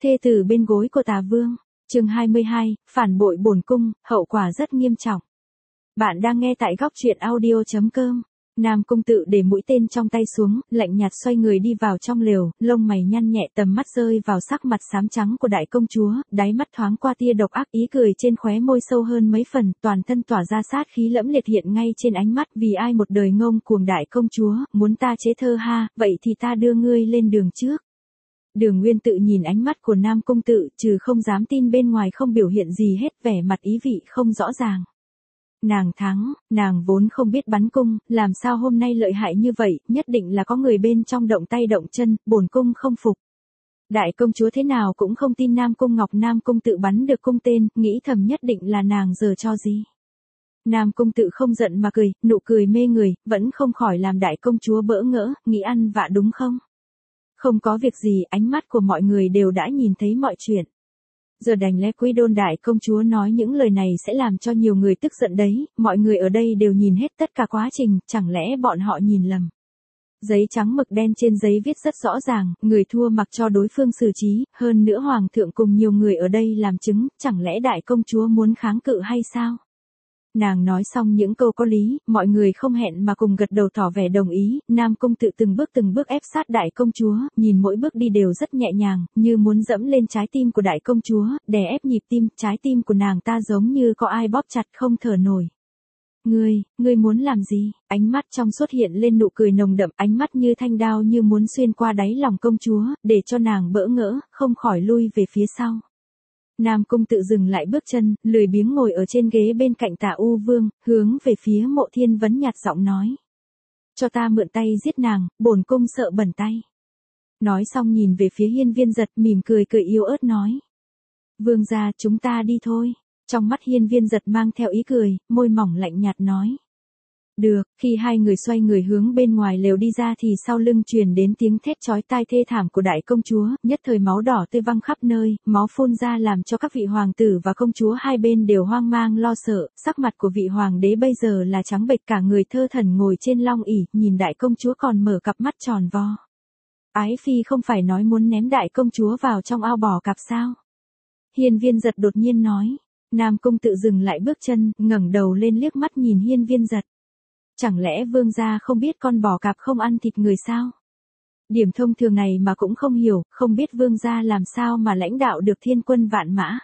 Thê tử bên gối của Tà Vương, chương 22, phản bội bổn cung, hậu quả rất nghiêm trọng. Bạn đang nghe tại góc truyện audio.com. Nam Cung Tự để mũi tên trong tay xuống, lạnh nhạt xoay người đi vào trong lều, lông mày nhăn nhẹ, tầm mắt rơi vào sắc mặt xám trắng của đại công chúa, đáy mắt thoáng qua tia độc ác, ý cười trên khóe môi sâu hơn mấy phần, toàn thân tỏa ra sát khí lẫm liệt hiện ngay trên ánh mắt. Vì ai một đời ngông cuồng đại công chúa, muốn ta chế thơ ha, vậy thì ta đưa ngươi lên đường trước. Đường Nguyên Tự nhìn ánh mắt của Nam Cung Tự, trừ không dám tin bên ngoài không biểu hiện gì hết, vẻ mặt ý vị không rõ ràng. Nàng thắng, nàng vốn không biết bắn cung, làm sao hôm nay lợi hại như vậy, nhất định là có người bên trong động tay động chân, bổn cung không phục. Đại công chúa thế nào cũng không tin Nam Cung Tự bắn được cung tên, nghĩ thầm nhất định là nàng giở trò gì. Nam Cung Tự không giận mà cười, nụ cười mê người, vẫn không khỏi làm đại công chúa bỡ ngỡ, nghĩ ăn vạ đúng không? Không có việc gì, ánh mắt của mọi người đều đã nhìn thấy mọi chuyện. Giờ đành lẽ quý đôn đại công chúa nói những lời này sẽ làm cho nhiều người tức giận đấy, mọi người ở đây đều nhìn hết tất cả quá trình, chẳng lẽ bọn họ nhìn lầm. Giấy trắng mực đen trên giấy viết rất rõ ràng, người thua mặc cho đối phương xử trí, hơn nữa hoàng thượng cùng nhiều người ở đây làm chứng, chẳng lẽ đại công chúa muốn kháng cự hay sao? Nàng nói xong những câu có lý, mọi người không hẹn mà cùng gật đầu tỏ vẻ đồng ý. Nam Cung Tự từng bước ép sát đại công chúa, nhìn mỗi bước đi đều rất nhẹ nhàng, như muốn dẫm lên trái tim của đại công chúa, đè ép nhịp tim, trái tim của nàng ta giống như có ai bóp chặt không thở nổi. Ngươi muốn làm gì? Ánh mắt trong xuất hiện lên nụ cười nồng đậm, ánh mắt như thanh đao như muốn xuyên qua đáy lòng công chúa, để cho nàng bỡ ngỡ, không khỏi lui về phía sau. Nam Cung Tự dừng lại bước chân, lười biếng ngồi ở trên ghế bên cạnh Tả U Vương, hướng về phía Mộ Thiên Vấn nhạt giọng nói. Cho ta mượn tay giết nàng, bổn cung sợ bẩn tay. Nói xong nhìn về phía Hiên Viên Giật, mỉm cười yếu ớt nói. Vương gia, chúng ta đi thôi. Trong mắt Hiên Viên Giật mang theo ý cười, môi mỏng lạnh nhạt nói. Được, khi hai người xoay người hướng bên ngoài lều đi ra thì sau lưng truyền đến tiếng thét chói tai thê thảm của đại công chúa, nhất thời máu đỏ tươi văng khắp nơi, máu phun ra làm cho các vị hoàng tử và công chúa hai bên đều hoang mang lo sợ, sắc mặt của vị hoàng đế bây giờ là trắng bệch, cả người thơ thẩn ngồi trên long ỷ, nhìn đại công chúa còn mở cặp mắt tròn vo. Ái phi không phải nói muốn ném đại công chúa vào trong ao bò cạp sao? Hiên Viên Giật đột nhiên nói. Nam Cung Tự dừng lại bước chân, ngẩng đầu lên liếc mắt nhìn Hiên Viên Giật. Chẳng lẽ vương gia không biết con bò cạp không ăn thịt người sao? Điểm thông thường này mà cũng không hiểu, không biết vương gia làm sao mà lãnh đạo được thiên quân vạn mã.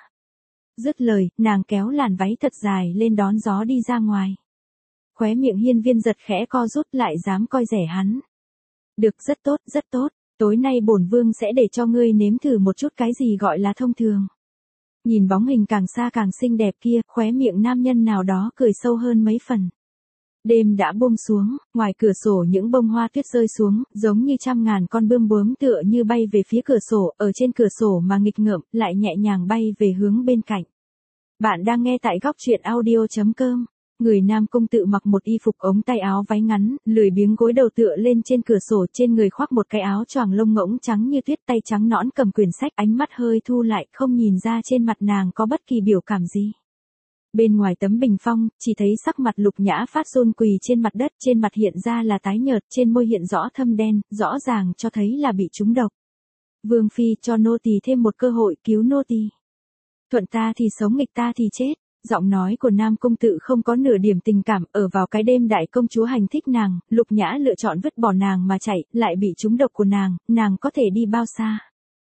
Dứt lời, nàng kéo làn váy thật dài lên đón gió đi ra ngoài. Khóe miệng Hiên Viên Giật khẽ co rút, lại dám coi rẻ hắn. Được, rất tốt, tối nay bổn vương sẽ để cho ngươi nếm thử một chút cái gì gọi là thông thường. Nhìn bóng hình càng xa càng xinh đẹp kia, khóe miệng nam nhân nào đó cười sâu hơn mấy phần. Đêm đã buông xuống, ngoài cửa sổ những bông hoa tuyết rơi xuống, giống như trăm ngàn con bươm bướm tựa như bay về phía cửa sổ, ở trên cửa sổ mà nghịch ngợm, lại nhẹ nhàng bay về hướng bên cạnh. Bạn đang nghe tại góc truyện audio.com. Người Nam Cung Tự mặc một y phục ống tay áo váy ngắn, lười biếng gối đầu tựa lên trên cửa sổ, trên người khoác một cái áo choàng lông ngỗng trắng như tuyết, tay trắng nõn cầm quyển sách, ánh mắt hơi thu lại, không nhìn ra trên mặt nàng có bất kỳ biểu cảm gì. Bên ngoài tấm bình phong, chỉ thấy sắc mặt Lục Nhã Phát run quỳ trên mặt đất, trên mặt hiện ra là tái nhợt, trên môi hiện rõ thâm đen, rõ ràng cho thấy là bị trúng độc. Vương phi, cho nô tỳ thêm một cơ hội, cứu nô tỳ. Thuận ta thì sống, nghịch ta thì chết. Giọng nói của Nam Cung Tự không có nửa điểm tình cảm, ở vào cái đêm đại công chúa hành thích nàng, Lục Nhã lựa chọn vứt bỏ nàng mà chạy, lại bị trúng độc của nàng có thể đi bao xa.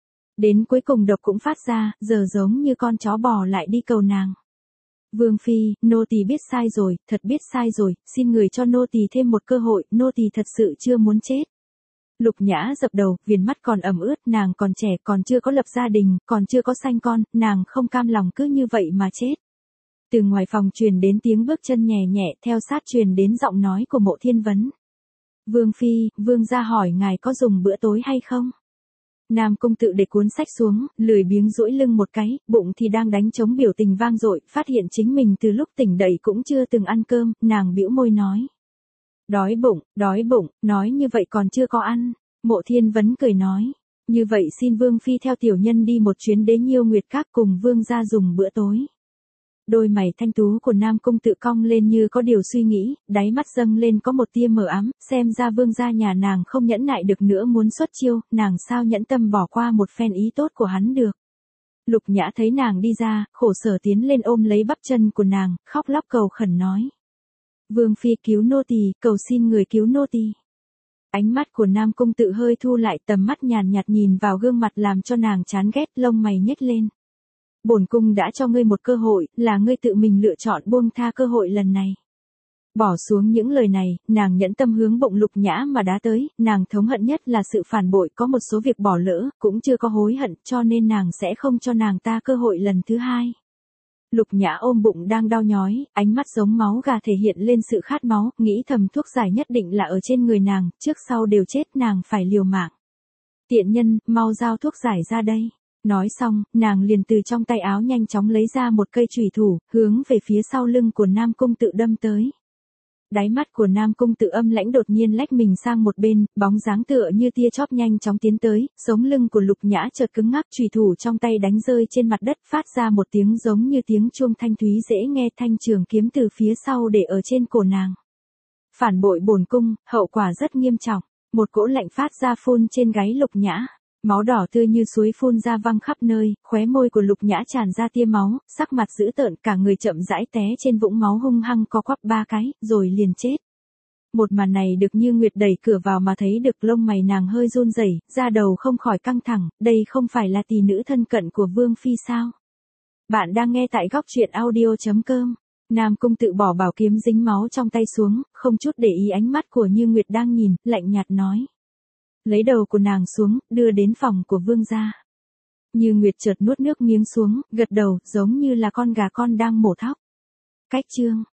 Đến cuối cùng độc cũng phát ra, giờ giống như con chó bò lại đi cầu nàng. Vương phi, nô tỳ biết sai rồi, thật biết sai rồi, xin người cho nô tỳ thêm một cơ hội, nô tỳ thật sự chưa muốn chết. Lục Nhã dập đầu, viền mắt còn ẩm ướt, nàng còn trẻ, còn chưa có lập gia đình, còn chưa có sanh con, nàng không cam lòng cứ như vậy mà chết. Từ ngoài phòng truyền đến tiếng bước chân nhẹ nhẹ, theo sát truyền đến giọng nói của Mộ Thiên Vấn. Vương phi, vương gia hỏi ngài có dùng bữa tối hay không? Nam Cung Tự để cuốn sách xuống, lười biếng duỗi lưng một cái, bụng thì đang đánh trống, biểu tình vang dội, phát hiện chính mình từ lúc tỉnh dậy cũng chưa từng ăn cơm, nàng bĩu môi nói. Đói bụng, nói như vậy còn chưa có ăn. Mộ Thiên Vấn cười nói. Như vậy xin vương phi theo tiểu nhân đi một chuyến Đế Nhiêu Nguyệt Các cùng vương gia dùng bữa tối. Đôi mày thanh tú của Nam Cung Tự cong lên như có điều suy nghĩ, đáy mắt dâng lên có một tia mờ ám, xem ra vương gia nhà nàng không nhẫn nại được nữa muốn xuất chiêu, nàng sao nhẫn tâm bỏ qua một phen ý tốt của hắn được. Lục Nhã thấy nàng đi ra, khổ sở tiến lên ôm lấy bắp chân của nàng, khóc lóc cầu khẩn nói. Vương phi cứu nô tỳ, cầu xin người cứu nô tỳ. Ánh mắt của Nam Cung Tự hơi thu lại, tầm mắt nhàn nhạt nhìn vào gương mặt làm cho nàng chán ghét, lông mày nhếch lên. Bổn cung đã cho ngươi một cơ hội, là ngươi tự mình lựa chọn buông tha cơ hội lần này. Bỏ xuống những lời này, nàng nhẫn tâm hướng bụng Lục Nhã mà đá tới, nàng thống hận nhất là sự phản bội, có một số việc bỏ lỡ, cũng chưa có hối hận, cho nên nàng sẽ không cho nàng ta cơ hội lần thứ hai. Lục Nhã ôm bụng đang đau nhói, ánh mắt giống máu gà thể hiện lên sự khát máu, nghĩ thầm thuốc giải nhất định là ở trên người nàng, trước sau đều chết, nàng phải liều mạng. Tiện nhân, mau giao thuốc giải ra đây. Nói xong, nàng liền từ trong tay áo nhanh chóng lấy ra một cây chùy thủ, hướng về phía sau lưng của Nam Cung Tự đâm tới. Đáy mắt của Nam Cung Tự âm lãnh đột nhiên lách mình sang một bên, bóng dáng tựa như tia chớp nhanh chóng tiến tới, sống lưng của Lục Nhã chợt cứng ngắc, chùy thủ trong tay đánh rơi trên mặt đất, phát ra một tiếng giống như tiếng chuông thanh thúy dễ nghe, thanh trường kiếm từ phía sau để ở trên cổ nàng. Phản bội bổn cung, hậu quả rất nghiêm trọng. Một cỗ lạnh phát ra phun trên gáy Lục Nhã. Máu đỏ tươi như suối phun ra văng khắp nơi, khóe môi của Lục Nhã tràn ra tia máu, sắc mặt dữ tợn, cả người chậm rãi té trên vũng máu, hung hăng co quắp 3 cái, rồi liền chết. Một màn này được Như Nguyệt đẩy cửa vào mà thấy được, lông mày nàng hơi run rẩy, da đầu không khỏi căng thẳng, đây không phải là tỷ nữ thân cận của Vương phi sao? Bạn đang nghe tại góc truyện audio.com. Nam Cung Tự bỏ bảo kiếm dính máu trong tay xuống, không chút để ý ánh mắt của Như Nguyệt đang nhìn, lạnh nhạt nói. Lấy đầu của nàng xuống, đưa đến phòng của vương gia. Như Nguyệt chợt nuốt nước miếng xuống, gật đầu, giống như là con gà con đang mổ thóc. Cách chương